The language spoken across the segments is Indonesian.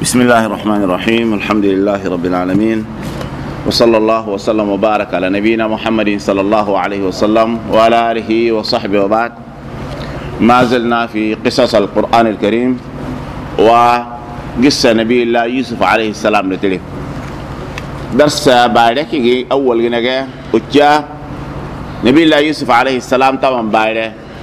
بسم الله الرحمن الرحيم. الحمد لله رب العالمين، وصلى الله وسلم وبارك على نبينا محمد صلى الله عليه وسلم وعلى آله وصحبه وبعد. ما زلنا في قصص القرآن الكريم وقصة نبي الله يوسف عليه السلام نتلي درس بعدك أول جنجة وجاء نبي الله يوسف عليه السلام طبعا بعد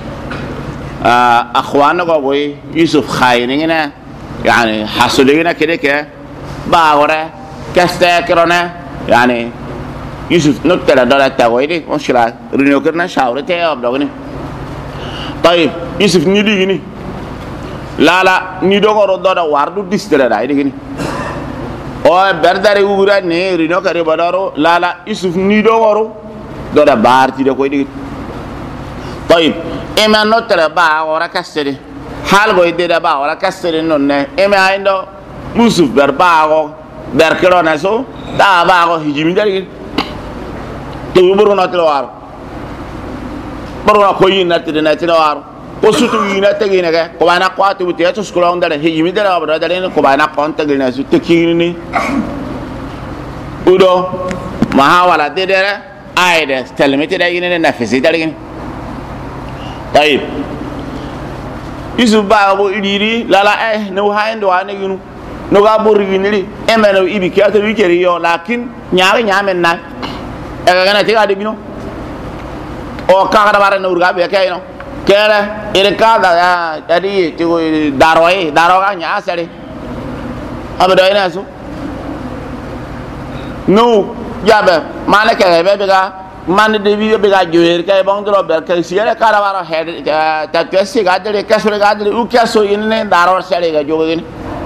أخوانه قوي يوسف خاينينه يعني حصلينا كده باورة كاستكرنا يعني يوسف نقطة دولة تقويدي مشكلة رنيوكرنا شاورته أبدأني. طيب يوسف نيدي gini لا نيدو كورو دودا واردو ديستلا دايدي gini oh berdari ugura ne riniokari badaro لا يوسف نيدو كورو دودا بارتي ده كويدي. طيب إما نقطة باورة كاستدي hal go idde ba wala kasere non ne eme aindo musuf ber baago ber kirona so da baago hijimi dari to buru na tilwar buru na ko yin na tilwar ko sutu yin na tegi ne ko bana ko atu te to skolo ndare hijimi dara ba dare ko bana ko tegi na su tekini udo mahawala de dere aide telmete da yin ne nafisi dari طيب Yusuf ba bo idiri lala no hainde wane ginu no ga bor giniri emeno ibi kiato wikeri yo lakin nyaare nyamen na e ga na tiga de ginu o ka ga bare no urga be kay no kere ire ka da adi ti daro ga nya sare abado ina so no jabe mane ke be ga man de bi be ga joyer kay bang dro ber kay siere kara waro head ta kwesi ga de kasure ga de u kaso inne daro sare ga jogo gene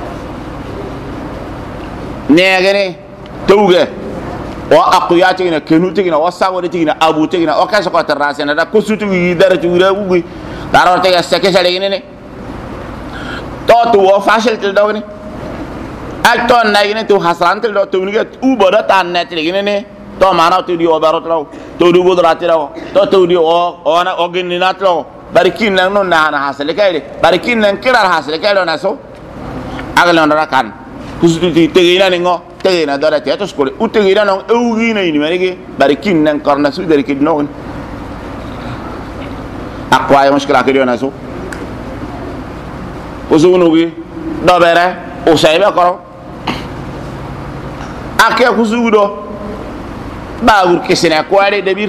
ne gene tuge o aqiyati na kenuti na wasawori tigina abu tigina o kaso ko terrasena da ko sutu yi dara tu re ugi daro te ga seke sare gene ne to tu o fashel til dogni alton na gene tu hasan til do tu ni u bodo tan net gene ne to mana to di obaro traw to du bodrati raw to di o ona oginni natlo barikin nan non na hasale kayde barikin nan kirar hasale kaydo na so agala on rakan kusuti tegina ningo tegina dora te to skole u tegina non ewgina ni marigi barikin nan korna su dari kid non akwa ya mushkila kidi na so usunugi dobere o saybe koro akya kusudo baawur kesena ko are debir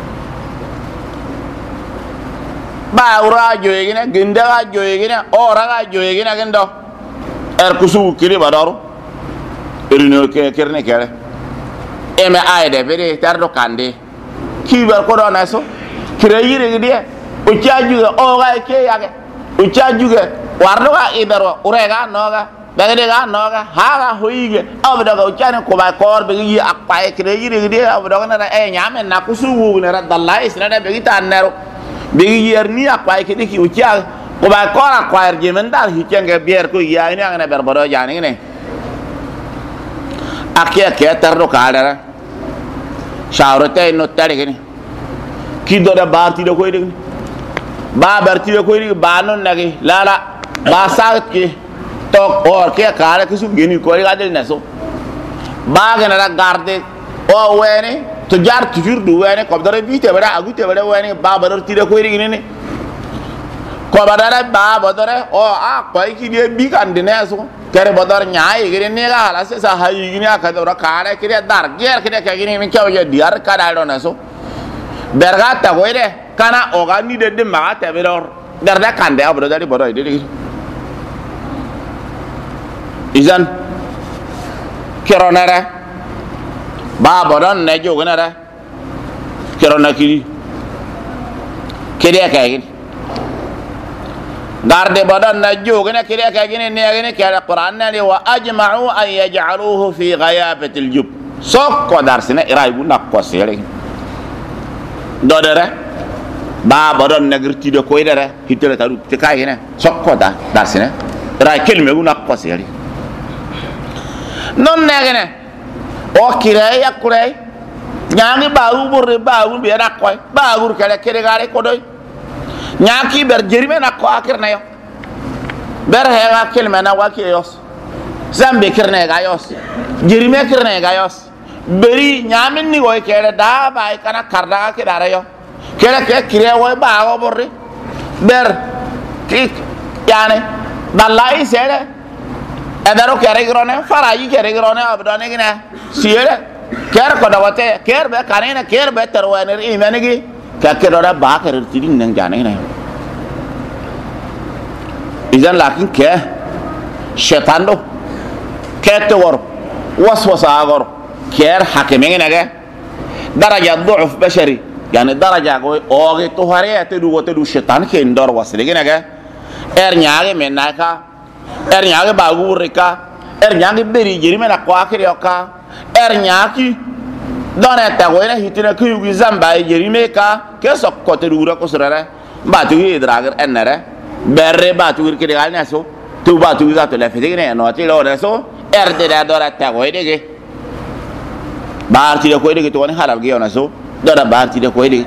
baawura joyegina genda joyegina ora ga joyegina gendo kusu kiri badaro erino ke kerne kere eme ayde bere tardo kande kibar ko dona so kire yire gidi o tiajuga o ga ke yage o tiajuga wardo ga ibero urega noga bagade ga noga haga hoyige abdo ga uchane ko ba kor be yi akpae kire yire gidi abdo ga na nyame na kusuwu ne ra dallai isna da be gita nero be yer ni akpae kidi ki ucha ko ba kor akwaer jemen dal hikenge bier ko ya ini ngane berboro jani ne akia ke tardo kadara shawrate no tare gini ki do da barti do koy de ba barti do koy de ba non nagi lala ba saat ki tok or ke kare ke su geni ko ga del naso ba gena da garde o wene to jar toujours du wene ko dare bite bada agute bada wene ba badar tire ko ri ne ko badara ba badare o a ko ki de bi kan de naso kare badar nyaay gere ne ga ala se sa hayi gini aka do kare kire dar ger kire ke gini min kaw je diar ka da do naso berga ta ko ide kana o ga ni de ma ta be dor garda kan de abdo dari bodo ide izan keronara ba bodon ne jogunara kerona kiri kede kay garde bodon na joguna kede kay ne ne kala qur'an ne wa ajma'u an yaj'aluhu fi ghayabati aljub sokko darsina iray bu nakko sele dodere ba bodon ne girti de koydere hitele taru te kay ne sokko da darsina iray kelme bu nakko sele non negene o kirey yakurey nyaangi baawu borre baawu be na koy baawu kala kere gare ko doy nyaaki ber jerime na ko akir na yo ber hega kelme na waki yos zambe kirne ga yos jirime kirne ga yos beri nyamin ni goy kere da bay kana karda ke dara yo kere ke kire woy ba go borri ber ki yani dallai sere edaro kere grone faraji kere grone abdane gina siere kere ko dawate kere be kanena kere be terwaner imenigi ka kere da ba kere tidin nang jane na izan lakin ke syaitan do kete wor waswasa gor كير حكمين نجا درجة ضعف بشري يعني درجة قوي أوجي تهرية تدو شيطان كيندور وصلي نجا نياجي من ناكا نياجي باغوريكا نياجي بري جري من أقواكر يوكا نياجي دونة تقولنا هيتنا كيوجي زامباي جري ميكا كيسوك كتدورا كسرنا باتوي إدراجر أنره بري باتوي كده قال ناسو تو باتوي ذات لفتينه نواتي لو ناسو ده دورة تقولنا baar ti de ko de to woni halal gi yona so dara baar ti de ko de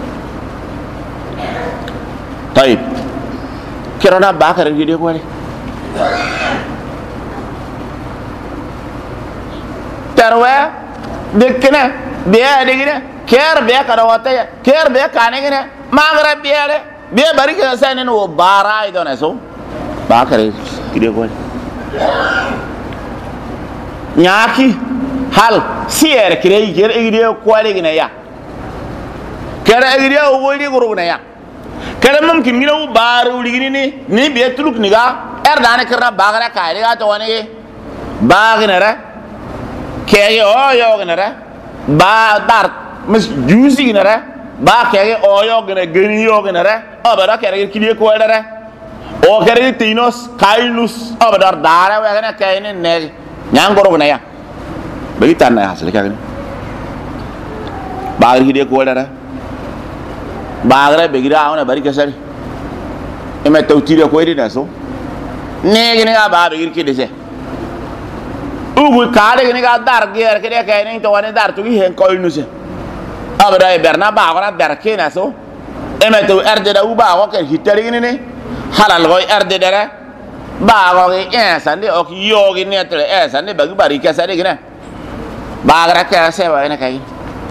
tayib kirana bakar gi de ko de tarwa dekna be de gi ker be kada wata ker be kane gi magra be de be bari ke sanen wo bara ido na so bakar gi de ko nyaki hal sier kirei ker egide kwale gina ya kere egide woli guru gina ya kere mumkin gina u baru ligini ni be tuluk niga dane kerna bagara kaide ga to woni bagina ra kege o yo gina ra ba dar mis juicy gina ra ba kege o yo gina geni yo gina ra abara kere kidi ko ra o kere tinos kainus abadar dara wa gina kaine ne nyangoro gina ya bagi tanah hasil kagak ni, bagar hidde ko dara, bagar bagi dah awak bari kesari, emak tahu tidak ko ini naso, ni gini ga bagar bagi kiri se, ugu kade gini ga dar gear kede kaya ni tu wane dar tu ki hen kau ini se, abada berna bagar dar kiri naso, emak tahu dah uba awak kan hitter gini ni, halal kau dara, bagar ki sandi ok yo gini atau sandi bagi bari kesari gini. Bagra ke sewa ene kay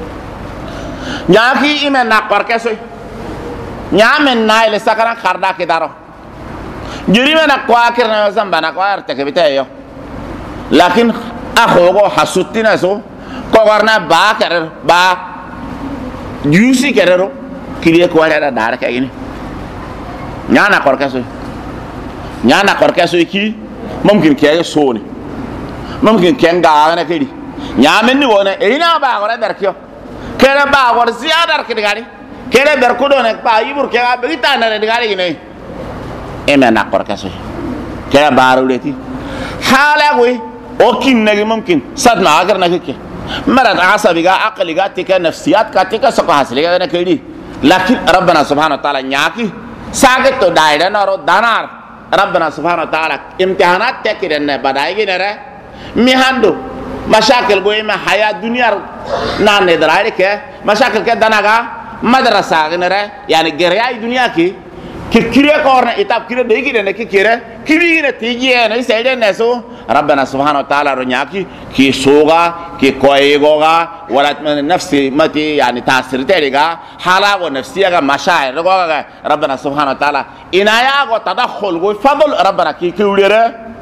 nyaki imen nakor kesoy nyamen nayle sakana kharda ke daro jiri mena kwakir na zamba na kwar te ke bitayo lakin akhogo hasutina so ko warna ba kar ba juicy kerero kiliye ko wala dar ka ini nyana kor kesoy ki mumkin ke soni mumkin ke ngana kedi nyamen ni wona ina ba gora darkyo kere ba gor ziyadar ke digari kere ber ko do ne ba yibur ke ga be ta na digari ne eme na kor kaso kere ba ruleti hala goy o kin ne mumkin sad na agar na ke marad asabi ga aqli ga tika nafsiyat ka tika sako hasile ga na kedi lakin rabbana subhanahu wa ta'ala nyaki saget to daida na ro danar rabbana subhanahu wa ta'ala imtihanat te kiren ne badai gi ne re mi hando مشاكل قوي ما حياة دنيا نان ندرا عليك مشاكل كده ناقة مدرسة غنرة يعني جرياء الدنيا كي كيرة كورنا إتاب كيرة ديجي لنا كيرة كيرة تيجي أنا يسأل الناسو ربنا سبحانه وتعالى رنياكي كي سوغا كي كويغوغا ولا نفسي متي يعني تأثير تلقى حالا ونفسية مشاعر ربنا سبحانه وتعالى إنايا وتدخل وفضل ربنا كي كيوليرة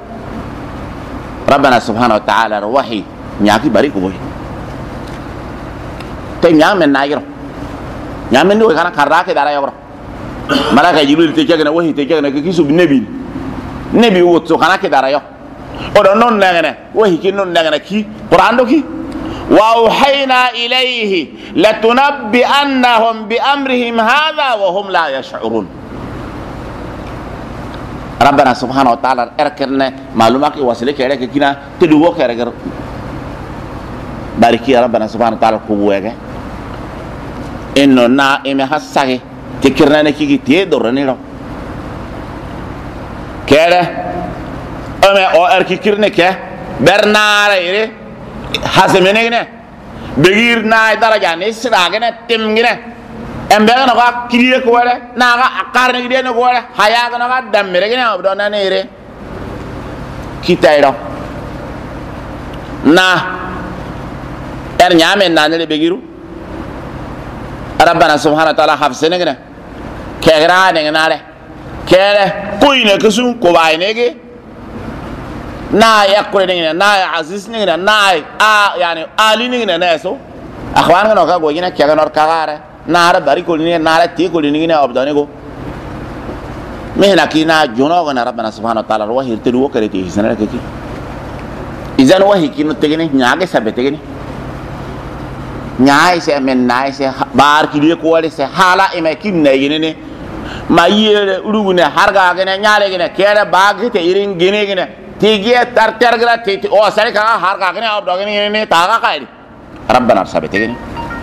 ربنا سبحانه وتعالى روحي nyaki bari ko boy te nyamen na yiro nyamen ni kana karra ke dara yoro malaka jibril te jagna wahi te jagna ke kisu nebi wotso kana ke dara yo o do non ngana wahi ki non ngana ki qur'an do ki wa uhayna ilayhi latunabbi annahum bi amrihim hadha wa hum la yash'urun rabbana subhanahu wa ta'ala erkerne malumaki wasile kere ke kina te du wo kere ger bariki rabbana subhanahu wa ta'ala ko wege enno na eme hasage te kirna ne kigi te do raniro kere ame o erki kirne ke bernara ire hasemene ne begir na daraja ne siraga ne timgine embega no ga kiriye ko wala na ga akarne gide no wala haya ga no ga dammere gine abdo na ne ire kitairo na nyame na ne begiru rabbana subhanahu wa ta'ala hafsene gina kegra ne ngale kele kuine kusun ko bainege na yakure ne na aziz ne na yani ali ne na so akhwan ngano ka go gina kega nor kagare na ara bari ko ne na ara ti ko ne abdane go mehna kina jono gana rabbana subhanahu wa ta'ala wahi te do kare ti sanara ke ki izan wahi kino tegene nyaage sabe tegene nyaay se men naay se bar ki de ko wale se hala e me kin ne yene ma yere urugune harga gene nyaale gene kere baag te irin gene gene tigiye tar gra te o sare ka harga gene ab dogene ne taga kaidi rabbana sabe tegene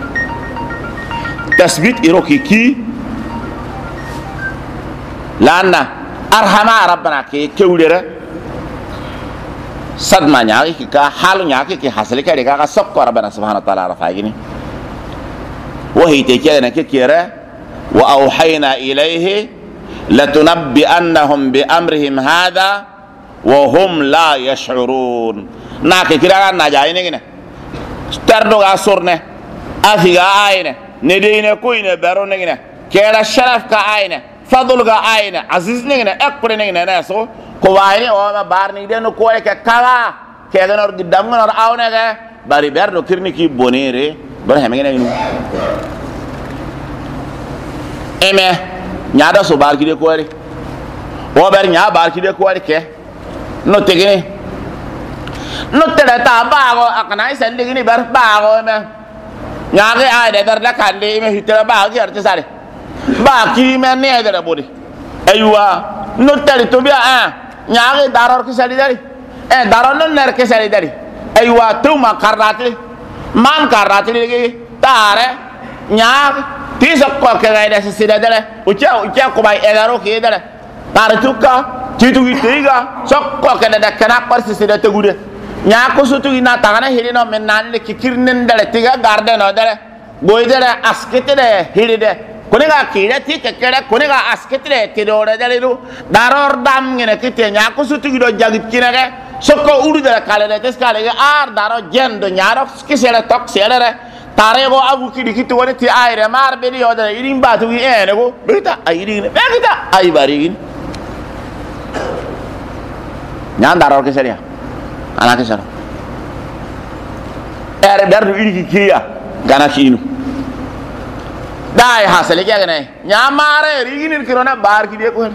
tasbit iroki ki lana arhama rabbana ke kewlera sadma nyaaki ki ka halu nyaaki ki hasali ka de ka sokko rabbana subhanahu wa ta'ala rafaigini wahi te kene ke kera wa awhayna ilayhi latunabbi annahum bi amrihim hadha wa hum la yash'urun na ke kira na jaine gine stardo ga sorne afiga ayne ne deine ko ine baro ne gine kera sharaf ka ayne fadul ga ayne aziz ne gine ekpre ne gine na so ko wayne o ma barni den ko ke kala ke ganor gidam nor awne ga bari berdo kirni ki bonere bar heme gine inu eme nyaada so bar ki de ko ri o ber nya bar ki de ko ri ke no tegene no tere ta bago akana isen digini ber bago me nyaage ay de ber la kande me hitera bago yarte sare ba ki me ne de bodi aywa no tere to bia nyaage daror ki sali dari daron no ner ki sali dari aywa to ma karrati man karrati legi tare nyaag ti so ko ke ga de sida dere ucha ko bay edaro ki dere tare tukka titu gitiga sokko ke da kana parsi sida tegude nya ko sutu ina tagana hirino men nanle kikirnen dale tiga garden no dale boy dale askete de hiride kuniga kire ti kekere kuniga askete de tidore dale lu daror dam ngene kite nya ko sutu gido jagit kinege sokko uru dale kale de teskale ar daro jendo nyaro kisele tok selere tare go abu kidi kitu woni ti ayre mar be yo dale irin batu gi ene go beta ayrin beta ay barigin nyan daror keseria ana kesara ere dardu idi kiya gana kinu dai hasale ke gane nyamare rigini kirona bar ki de ko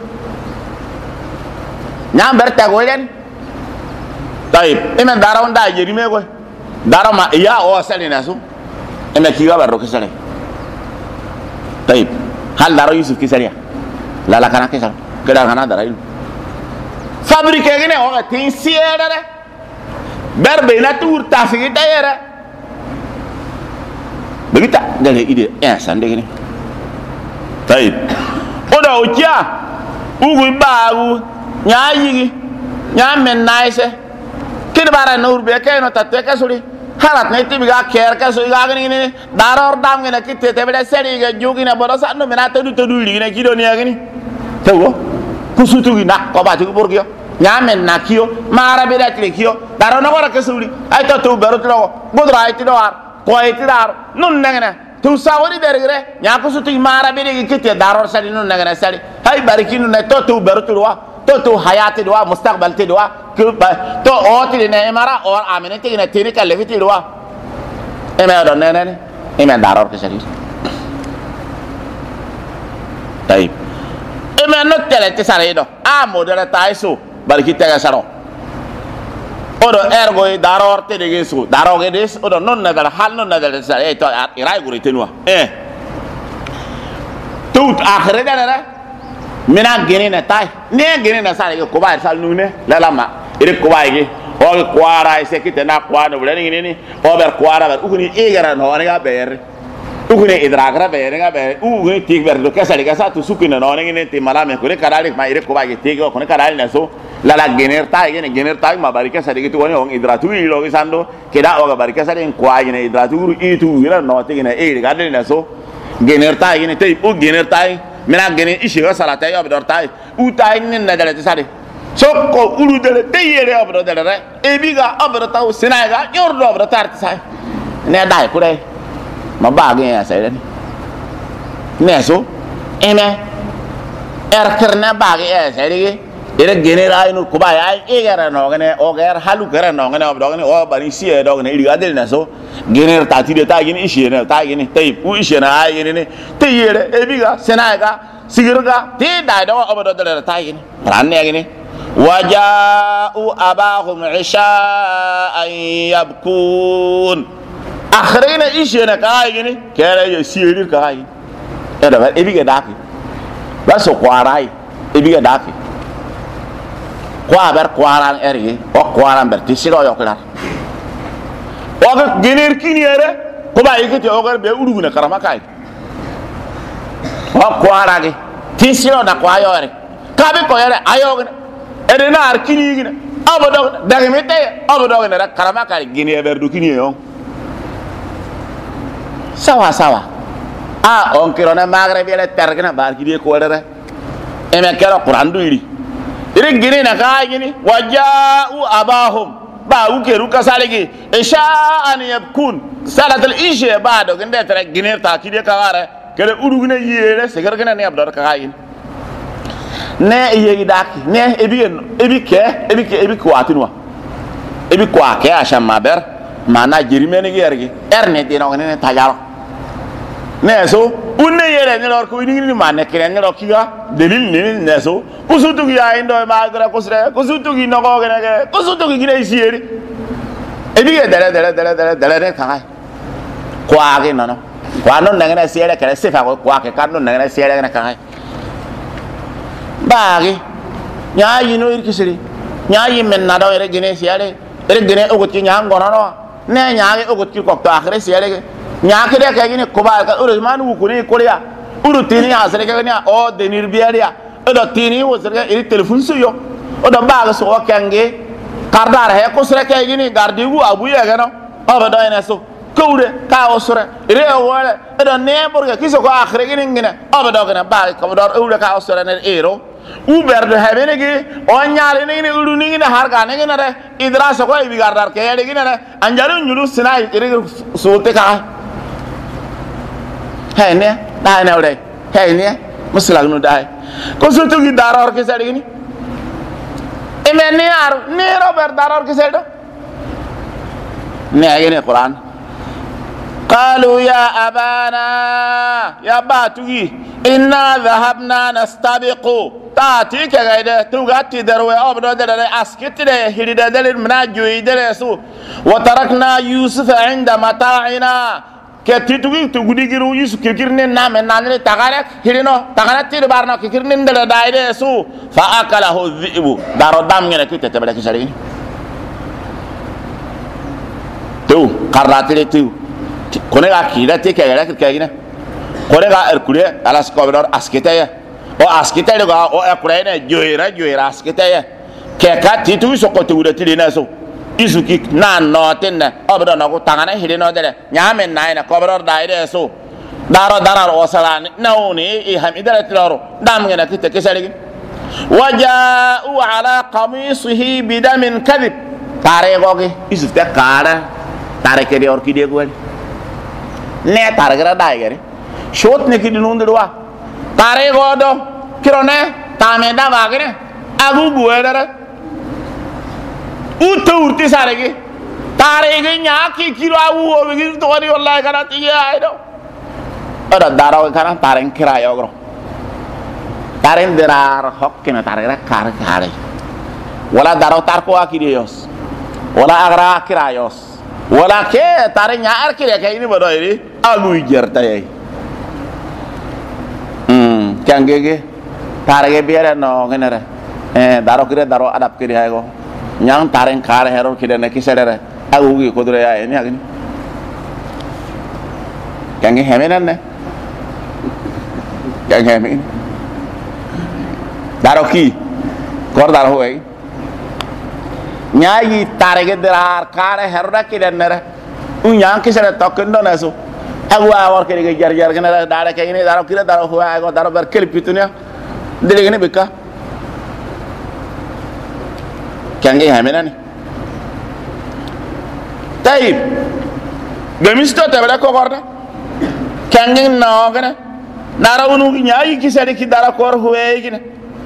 nyam berta go len tayib ime darawon da jeri me ko darama ya o sale nasu ime kiwa barro kesare tayib hal daro yusuf keseria la kana kesara keda kana darayu fabrique gene o tin siere berbe na tour tafigi dayere begita dale ide sande gene tayib odo ukia ugu baagu nyayigi nyamen naise kid bara nur be kay no tatte ka suri halat ne tibiga ker ka so ga gene ne daror dam gene kitte te be seri ga jogi na bodo sa no mena tedu li ne kido ne gene tewo kusutu na ko ba tu borgio nyamen nakio mara be datri kio daro no gora kesuli ay to berutlo godra ay tidor ko ay tidar nun nangana tu sawori dergre nyako sutu mara be de kite daror sali nun nangana sali hay barikinu ne to berutlo to hayati do mustaqbal ti do to oti ne mara or aminati ne tini ka leviti do e me do ne e me daror kesali tay e me no tele te sare do a modere taiso barki tega saro odo ergo daror te de gesu daro ge des odo non na dal hal non na dal sa to irai guri tenwa tout akhre dala mina gene na tay ne gene na sare ko ba sal nune la lama ire ko ba ge o ko ara se kite na kwa no blen ni o ber ko ara ber ukuni egara no ga ber ukuni idragra ber ga ber ukuni tik ber do kasali ga sa tu sukina no ne te malame ko ne karale ma ire ko ba ge te ko ne karale na so la generta ma barika sa de tu woni on idratu lo gisando che da o barika sa de kwa ne idratu itu ira no te ne e ga de na so generta ne te o generta mena gene ishi ga salata yo be dorta u ta ne na dale sa de sokko ulu dele teyere abro dele re ebiga abro taw sinaga yordo abro tar sai ne dai kure ma bagi ya sai ne so eme kerna bagi ya sai ere genera inu kuba ya egara no gane o ger halu gara no gane abdo gane o bari sie do gane iri adel na so gener tati de ta gini ishi ne ta gini tay u ishi na ay gini teyere ebiga sinaga sigirga ti dai do abdo dele ta gini ranne gini waja'u abahum isha'an yabkun akhrina ishena kai gini kere ya siri kai era ba ebiga daki ba so kwarai ebiga daki kwa ber kwaran eri o kwaran ber tisiro yoklar o ga gener kiniere ko ba yigiti o gar be uruguna karama kai o kwarage tisiro da kwayore kabe ko yere ayogene edena arkini gina abodog dagmete abodog ne karama kay gine berdu kini yo sawa sawa on kirona magre biele tergna bar kidi ko dere eme kero qur'an du iri gine na kay gini waja'u abahum ba ukeru kasalegi isha an yabkun salatul isha ba do gende tere gine ta kidi kaware kele urugna yere segar gina ne abdor kay gini ne yegi daki ne ebi ko atinwa ebi ko ake asha maber mana jirimene gergi erne dino ne tajaro ne so unne yere ne lor ko ni manne kire ne rokiga delil ne so kusutu ya indo magra kusutu gi no go gene kusutu gi ne sieri ebi ge dele ne kai ko age no ko anon ne siere kare sefa ko ake kanno ne siere ne kai baagi nyaayi no irkisiri nyaayi men na do ere gene siale ere gene ogoti nyangono no ne nyaage ogoti ko to akhre siale nyaake de ka gine ko ba ka uru manu ku ni kolia uru tini asere ka ni o de nirbiaria do tini wo sere iri telefon suyo o do baaga so kange kardar he ko sere ka gine gardigu abu ye gano o ba do ene so kowre ka o sore ire o wala do ne borga kiso ko akhre gine ngine o ba do gane ba ko do ure ka o sore ne ero uber de habene gi on nyaale ne uru ni ne har ga ne ne re idra so ko ibi gardar ke yede gine ne anjaru nyuru sinai ire sote ka hay ne da ne ore hay ne muslag nu dai ko so to gi darar ke sade gini e men ne ar ne robert darar ke sade ne ayene qur'an qalu ya abana ya batugi inna dhahabna nastabiqu taati ke gaide tugatti darwe obdo dare askiti de hirida dare mnajuyi dare su wa tarakna yusuf inda mata'ina ke titugi tugudigiru yusuf kirkirne na men nanre tagare hirino tagare tir barna kirkirne dare daide su fa akalahu dhibu daro dam ngene kite tebele kisari tu qarratire tu kone ga kida te ke gara kirkagina kone ga erkure alas kobdor askite o askite go o ekure ne joira askite ke ka titu so ko tuure tilina so isuki na no tinna obdo no ko tangana hirino dele nyame naina kobdor daide so daro o sala nawni i hamidara tiloro dam ngena kite kesali waja'u ala qamisihi bidamin kadhib tare gogi isufte kara tare ke de orkide go ne targara daigere shot ne kidi nundwa tare godo kirone tame da bagere agu buedere uto urti sarege tare ge nyaki kiro awu o gi tori wallahi kana tiye aido ada daraw kana tare kira yogro tare derar hokkena targara kare wala daraw tar ko akide yos wala agra kira yos wala ke tare nyaar kire ke ini bodo ini agu jerta yai kangege tare ge biara no genere daro kire daro adap kire hay go nyang tare kare hero kire ne kisedere agu gi kodure ya ini agini kange hemenan ne kange hemen daro ki kor daro hoy nyaayi tarege derar kare herda kidenere unyang kisere tokkendo naso agwa war kede jar gene dara kay ni daro kire daro huwa go daro ber kelpitunya delegene beka kange hamenani tayib gamisto tabara ko gorda kange no gana nara unu nyaayi kisade ki dara kor huwe gina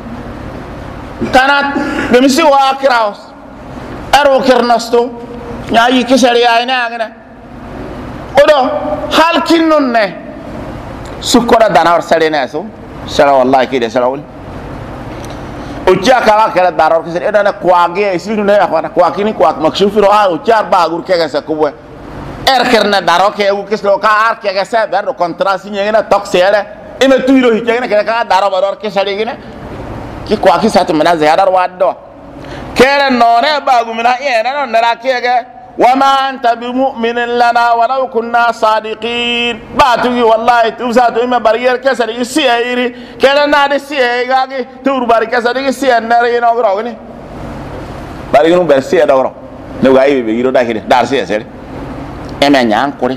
kanat gamisi wa kraus aro kernasto nyaayi kisade ayna gana odo hal kinnun ne sukora danar sare ne so sara wallahi kide sara wal uja kala kala darar kisade edana kwage isidu ne akwana kwakini kwak makshufiro a ujar bagur kega sa kubwe kerna daro ke u kislo ka ar kega sa berdo kontra signé na tok sere ime tuiro hikena kega ka daro baror ke sare gina ki kwaki satu mena ziyadar waddo kere none bagu mina yena non nara kega wama anta bimu'minin lana walau kunna sadiqin batugi wallahi tubsatu ime barrier ke sare isi ayiri kere na de si gagi tur bar ke sare isi nare no grogni bari no bersi adoro no gai be giro da kide dar si sere eme nyang kuri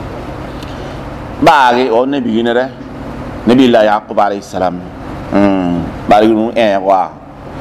bagi o nabi ginere nabi la yaqub alayhi salam bari no wa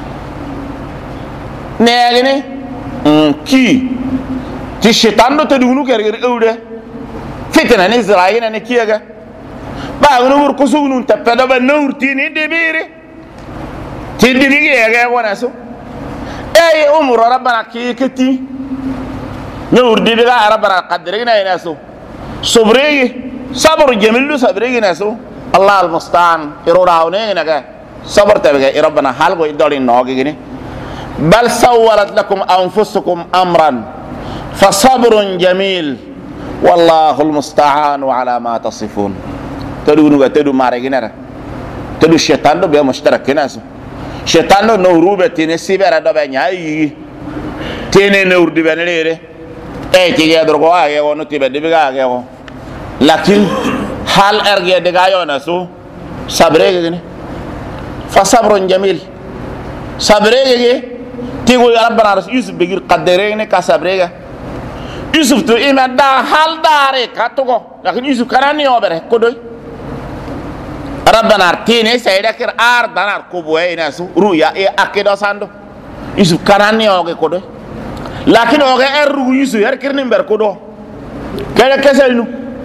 negini ki ti shaitan do tedunu kerger eude fitna ni israila ne kiyaga bagi no wur kusugnu tapeda ba nurti ni debiri ti dibigi yega wona so ay umru rabbana ki kiti نور دي بقى ربنا قدرنا يا ناسو صبري صبر جميل صبري ناسو الله المستعان يروراوني نجا صبر تبقى ربنا حال بو يدوري نوغي غني بل سولت لكم انفسكم امرا فصبر جميل والله المستعان على ما تصفون تدو نغا تدو مارغينرا تدو شيطان دو بي مشترك ناسو شيطان دو نوروبه تنسيبره دو بنياي تيني نور دي بنليره ti ge drogo age wono tibe de biga age wo lakin hal erge de ga yona so sabre ge ne fa sabrun jamil sabre ge ti go rabbana yusuf bigir qadere ne ka sabre ge yusuf to ima da hal dare ka to go lakin yusuf karani obere ko doy rabbana tine sayda kir ar danar ko boye ina so ruya e akido sando yusuf karani oge ko doy lakin oge erru yusuf kirni ber ko do kala kaselnu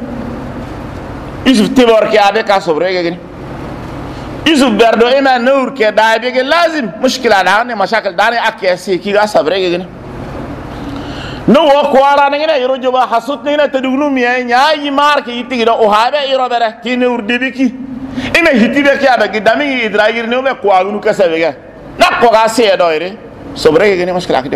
yusuf tibor ke abe ka sobre gani yusuf berdo ema nur ke daibe ge lazim mushkila da ne mashakil dane akke si ki ga sobre gani no wo ko ara ne ne yoro joba hasut ne na tadugnu mi nya yi mar ke yiti do o habe yoro bere ti nur dibiki ina hitibe ke abe gidami idragir ne be ko agnu kasabe ga na ko ga se do ire sobre gani mushkila ke do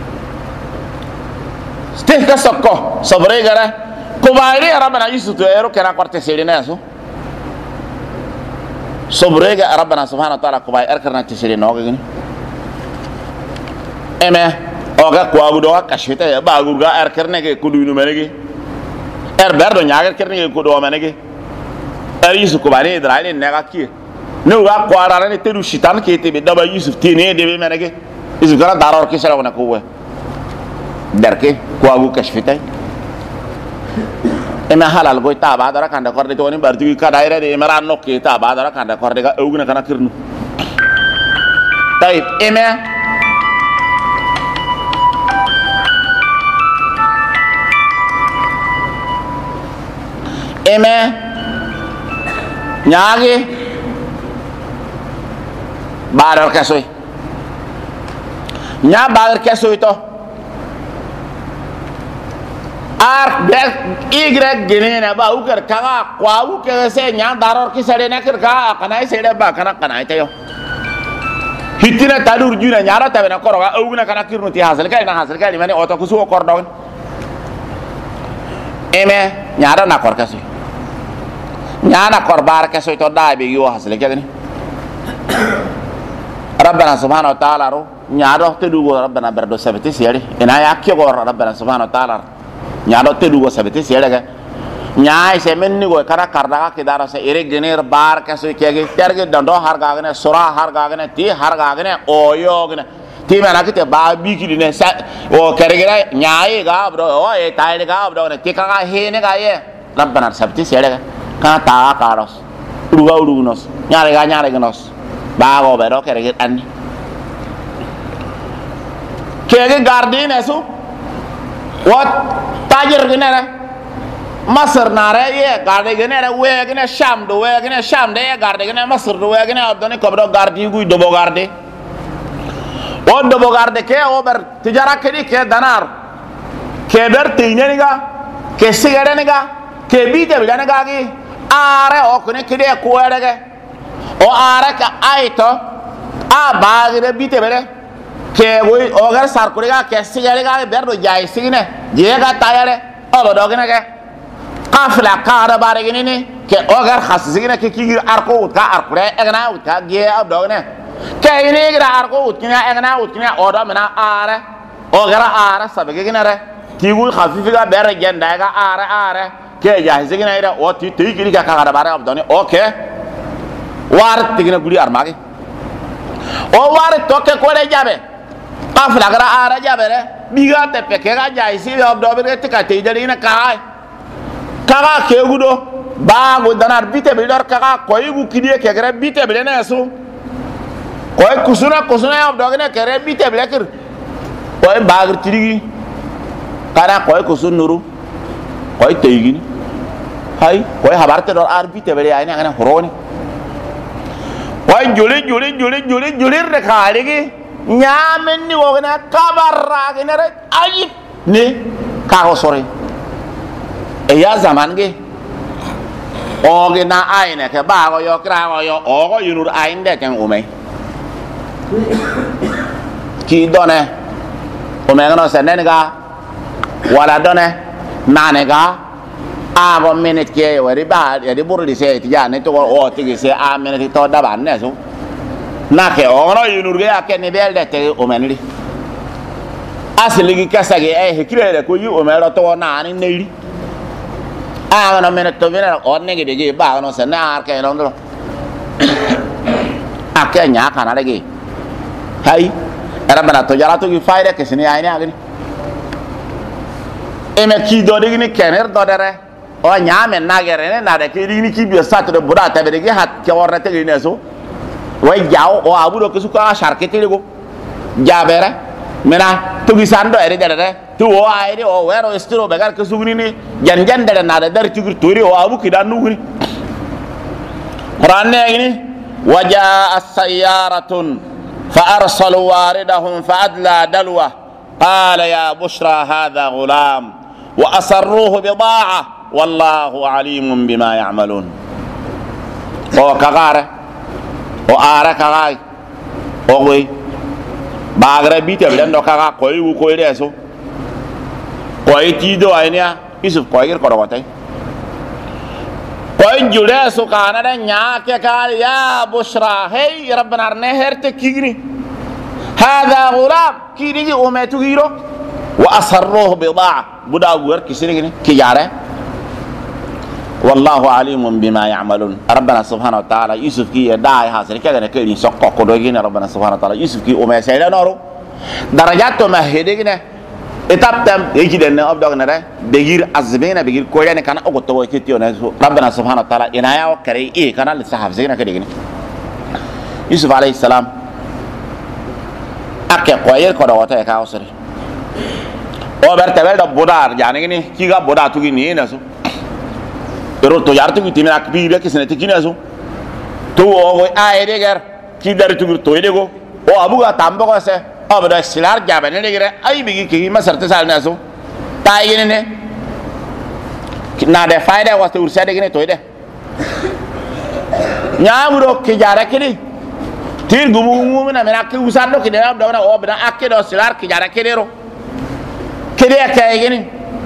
stehka sokko sobre gara ko bayri rabbana yusuf to ero kana korte serina so sobre ga rabbana subhanahu wa ta'ala ko bay erkarna tisiri no gani eme oga ko agudo kashita ya bagur ga erkarne ke kudu no menegi berdo nyaagar kerne ke kudu menegi yusuf ko bari idraili nega ki no ga ko arana ne tedu shitan ke te be daba yusuf tine de be menegi yusuf gara daror ke sala wona ko we darke ko agu kashfitay ema halal goy ta badara kanda korde to ni bartu ka daire de mara nokki ta badara kanda korde ga ewguna kana kirnu tayib eme nyaage badar kasoy nya badar kasoy to ar igre genena ba ukar kaga kwa uke se nya daror ki sare na kir ka kana se da ba kana kana tayo hitina tadur juna nyara tabe na koroga awuna kana kirnu ti hasal kai na hasal kai mani oto kusu kordon eme nyara na kor kasi nyana kor bar kaso to da be yo hasal kai ni rabbana subhanahu wa ta'ala ro nyado te dugo rabbana berdo sabati sere ina yakki go rabbana subhanahu wa ta'ala nyado te dugo sabete sedaga nyaay se menni go kara karda ka dara se ere gener bar ka so kege terge dando har gagane sura har gagane ti har gagane oyo gane ti mana kite ba bi ki dine sa o kerege nyaay ga bro o e taide ga bro ne ti ka he ne ga ye rabbana sabte sedaga ka ta karos uruga urugunos nyaare ga nos ba go be do kerege anni kege gardin esu wat tajir ginere Masr nare ye garde ginere we gine Sham do we gine Sham de ye garde gine Masr do we gine abdoni kobro gardi guy dobo garde o dobo garde ke ober tijara kedi ke danar ke ber tineniga ke sigere niga ke bide bilaniga gi are o kune kede ko erege o are ka aito a bagire bite bele ke goy ogar sar kuriga ke sigere ga berdo jay sigine jega tayare o do gine ke qafla qara bare gine ne ke ogar khas sigine ke kigir arko ut ka arkure egna ut ka ge ab do gine ke ini gira arko ut kina egna ut kina o do mena are ogar are sabege gine re kigul khafifiga bere genda ga are ke jahise gine ira o ti kiri ka qara bare ab do ne okay war tigina guri armage o war toke ko le jabe qafla gara ara jabe re biga te peke ga jahise ab do bere te ka te jali na kai kaga ke gudo ba go danar bite be dor kaga koy gu kidie ke gara bite be na su koy kusuna ab do ne kere bite be lekir koy bagir tirigi kara koy kusun nuru koy teygini hay koy habarte dor ar bite be ay na horoni koy juli re khaligi nyamen ni wo na kabarra gene re ayib ni ka ho sore e ya zaman ge oge na aine ke ba go yo kra go yo ogo yunur ainde ken umay ki done umay no senen ga wala done nane ga a go minute ke wari ba ya di burli se ti ya ne to o ti se a minute to da ban ne so na ke ono yunur ge ake ni belde te umay ni asli gi kasage e hekire ko yu umay ro to na ni neiri a no mena to vena on ne ge ba no se na ke no ndo ake nya kana lagi hai era bana to jara to gi faide ke sini ayni agni e me ki do de ni kener do dere o nya men na gere ne na de ke ni ki bi sa to buda ta be ge hat ke worre te ne so way jaw o abu do ke su ka sharkete le go jabere mena to gi sando ere dere tu o ayri o wero estiro begar ke sugni ni jan dere na da dar tugur tori o abu ki dan nugni qur'an ne agni waja as-sayyaratun fa arsalu waridahum fa adla dalwa qala ya bushra hadha ghulam wa asarruhu bida'a wallahu alimun bima ya'malun o kagare o ara kagai o goy bagre bite blendo kaga koy wu koy reso koy tido aynia Yusuf koy gir ko watay koy jure su kana da nya ke kal ya bushra hey rabbana arne herte kigni hada ghulam kidigi umetu giro wa asarruhu bida'a buda gur kisirigni kijare wallahu alimun bima ya'malun rabbana subhanahu wa ta'ala Yusuf ki dai hasri kaga ne kedi sokko ko dogina rabbana subhanahu wa ta'ala Yusuf ki ume sayda noro darajato mahedegina etap tam yejiden ne obdog ne re begir azbina begir ko yani kana ogo to kitiyo ne rabbana subhanahu wa ta'ala inaya wa kare e kana li sahaf zina kedi Yusuf alayhi salam akke ko yer ko do wata ka osri o berte wel do budar jani ni kiga boda tugi ni ne so pero to yartu ki timina ki be ke senete kinaso to o ay deger ki dar tu to edego o abuga tambo ko se abada silar jabe ne degere ay bigi ki ma sarte sal naso tay ne na de fayda waste ursa de ne to ede nyamuro ki jara kini tir gumu na mena ki usando ki de abda na o bada akke do silar ki jara kedero kede kay gini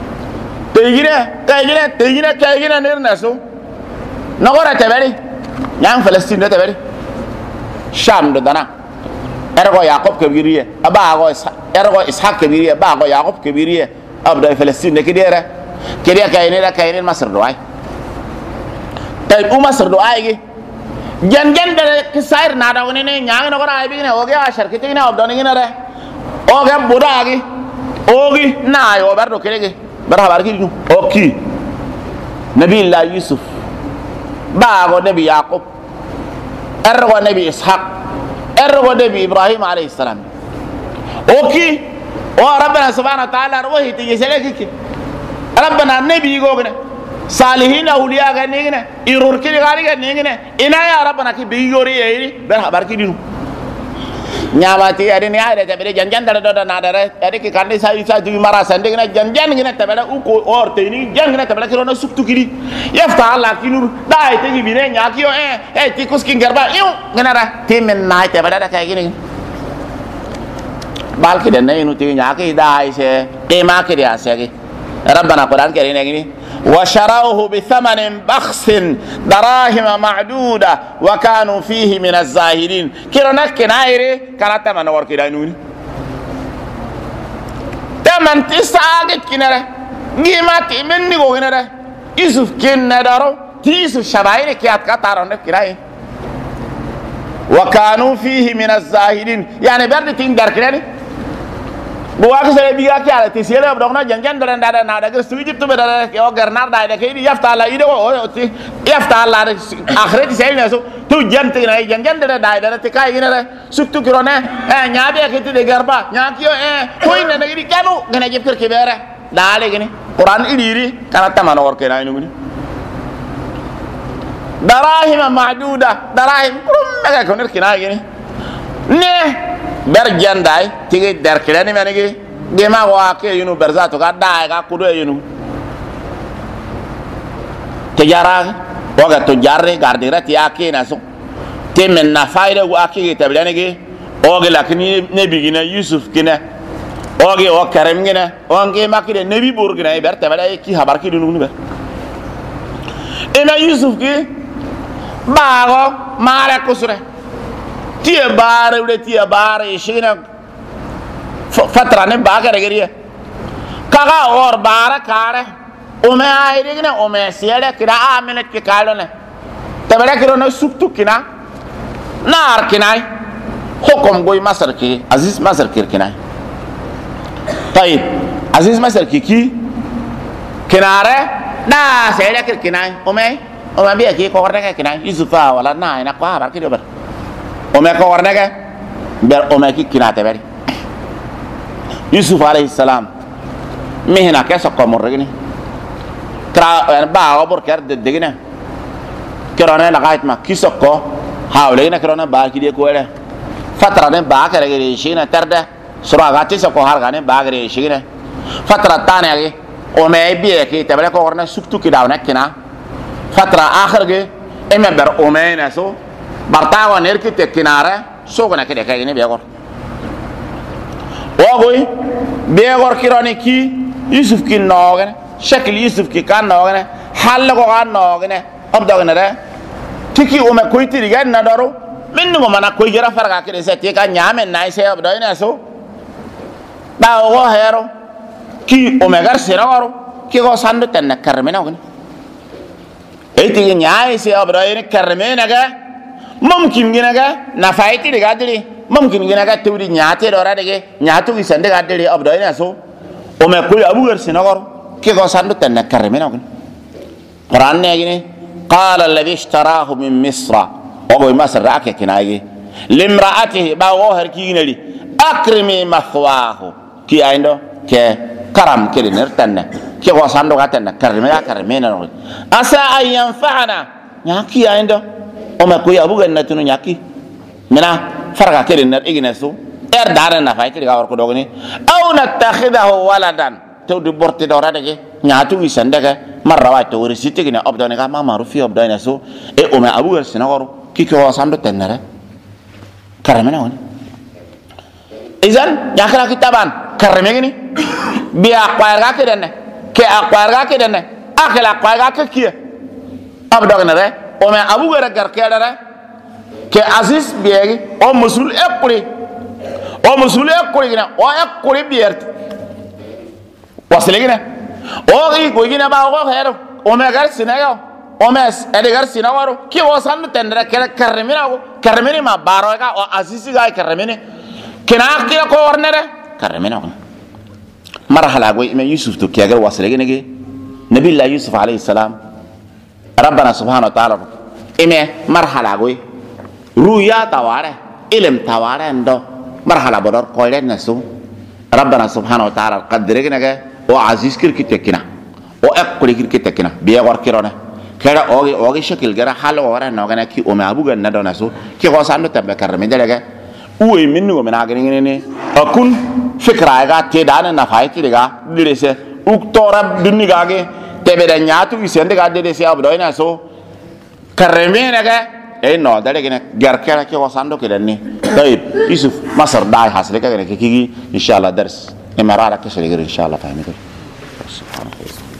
tegina nirna so nagora tabari yang Palestine tabari Sham do dana ergo Yaqub kabiriye aba go ergo Ishaq kabiriye ba go Yaqub kabiriye abda Palestine kidera kede kayne Masr do ay tay u Masr do ay gi jan de kisair na da woni ne nyang nagora ay bi ne oge ashar kitina abda ne ne re oge buda gi ogi na yo bardo kede bara barki nu oki nabi Allah Yusuf bago nabi Yaqub ergo nabi Ishaq ergo nabi Ibrahim alayhi salam oki وربنا سبحانه وتعالى روحي تيجي سلكك ربنا النبي يقولنا صالحين أولياء غنينا يرور كذي غالي غنينا إنا يا ربنا كي بيجوري يري برهبار كيدينو nyamati ada ni ada tapi jangan dari doa nada ada ke kandi saya juga marah sendiri na jangan gina tapi ada uko orte ini jangan gina tapi ada kira na subtu kiri ya fta Allah kinur dah itu gini nyaki tikus kingerba yuk gina dah timen naik tapi ada kayak gini balki dan ini tu nyaki dah ise emak dia segi Rabbana Quran kiri ini وشروه بثمن بخس دراهم معدودة وكانوا فيه من الزاهدين كيرنا كنايري كانت تمن ور كيرانوني تمن تساعد كنره قيمة مني وكنره يوسف كنره تيسف شباير كيات كتارون كراي وكانوا فيه من الزاهدين يعني برد تندر كراني buat saya biar kaya ada tiada berdoa jangan beranda nada kerja sulit tu berada kaya gernar dah ada kaya ini yaftala ini yaftala akhirat saya ni so tu jangan naik jangan berada ada tikai ini ada suktu kirona nyabi aku tu degarba nyakio kau ini nak ini kamu kena jepker kebera dah lagi ni Quran ini karena taman orang kena ini darahim ma'duda darahim mereka kau ni kena ini ne berjandai tiga derkira ni mana gini gema wake yunu berzato kada ka kudo yunu tejara waga tujarre gardira ti ake naso temen na faida wa ake tabilane ge oge lakini ne bigina Yusuf kina oge o karem gina onge makide nebi bur gina ber tabala ki habar ki dunu ber ena Yusuf ki bago mara kusure tia bare udah tia bare ishina fatra ne baga regeriya kaga or bara kare ume aire gina ume siale kira aminat ke kalone tabara kiro no suktu kina nar kinai hukum goy masar ki aziz masar kir kinai tayib aziz masar ki kinare na siale kir kinai ume biya ki ko orne kinai yusufa wala na ina kwa bar ki do bar Ome ko warna ke ber ome ki kinate beri Yusuf alaihi salam mihna ke sokko morgini tra ba obor ker de gina kerone la gait ma kisokko hawle gina kerone ba ki de ko ele fatra ne ba kare gere shina terde sura gati sokko har gane ba gere shina fatra tane age ome biye ki tabale ko warna suktu ki dawna kina fatra akhir ge eme ber ome na so bartawa nerki te kinara sogona kede kay ni begor ogoy begor kironi ki Yusuf ki nogene shakil Yusuf ki kan nogene hal ko kan nogene abdogene re tiki o me koyti diga na daro minnu mo mana koy jara farga kede se te ka nyame nay se abdoyne so ba o hero ki o me gar sira waro ki go sandu ten karmena ogene eti nyaay se abdoyne karmena ga mungkin gina ga na faiti daga diri mungkin gina ga tawdi nyaate dora dege nyaatu gi sande ga diri abdo ina so o me ko abu gar sinagor ki go sandu tan karmena ko Quran ne gini qala alladhi ishtarahu min misra o go masr raake kinagi limraatihi ba wo har ki ginali akrimi mathwahu ki aindo ke karam ke ner tan ki go sandu ga tan karmena no asa ay yanfa'ana nyaki aindo Ome ko ya bugan na tunu nyaki mina farga kere na igina so dara na fay kiri gawar ko dogni aw natakhidahu waladan to du borti do radage nyaatu wi sandaga marra wa to wori sitigina obdone ga mama rufi obdone so e ome abugar sinagoro kiko wasando tenere karamena woni izan yakra kitaban karamegini bi aqwar ga kedene ke aqwar ga kedene akhla aqwar ga kiya abdogna re ome abu gara garkera ke aziz biegi o musul ekuri gina o ekuri biert wasle gina o gi go gina ba o hero ome gar sinayo ome ede gar sinawaro ki o san tendra ke karmini ma baro ga o aziz ga karmini kina ki ko ornere karmini marhala go me Yusuf to kiagar wasle gina ge nabiy Yusuf alayhi salam ربنا سبحانه وتعالى إمه مرحلة قوي رؤيا تواره علم تواره عنده مرحلة بدر قوله نسو ربنا سبحانه وتعالى قدرنا وعزيز كركتكنا وأقول كركتكنا بيغور كيرنا كذا أوغي شكل كذا حال وورا نوعنا كي أم أبو جن ندونا سو كي غوصانو تبكر من دلنا وي منو من عقلنا أكون فكرة عقا تدان نفايت لقا درسه أكتورب دني قاعد تبدأ تو يسند قاعد درسه أبدوينا سو كرمين عقا إيه نو دلنا جركنا كي غوصانو كده ني طيب يوسف مصر داي حاصل كده كي إن شاء الله درس إمارات كسر إن شاء الله فاهمين سبحان الله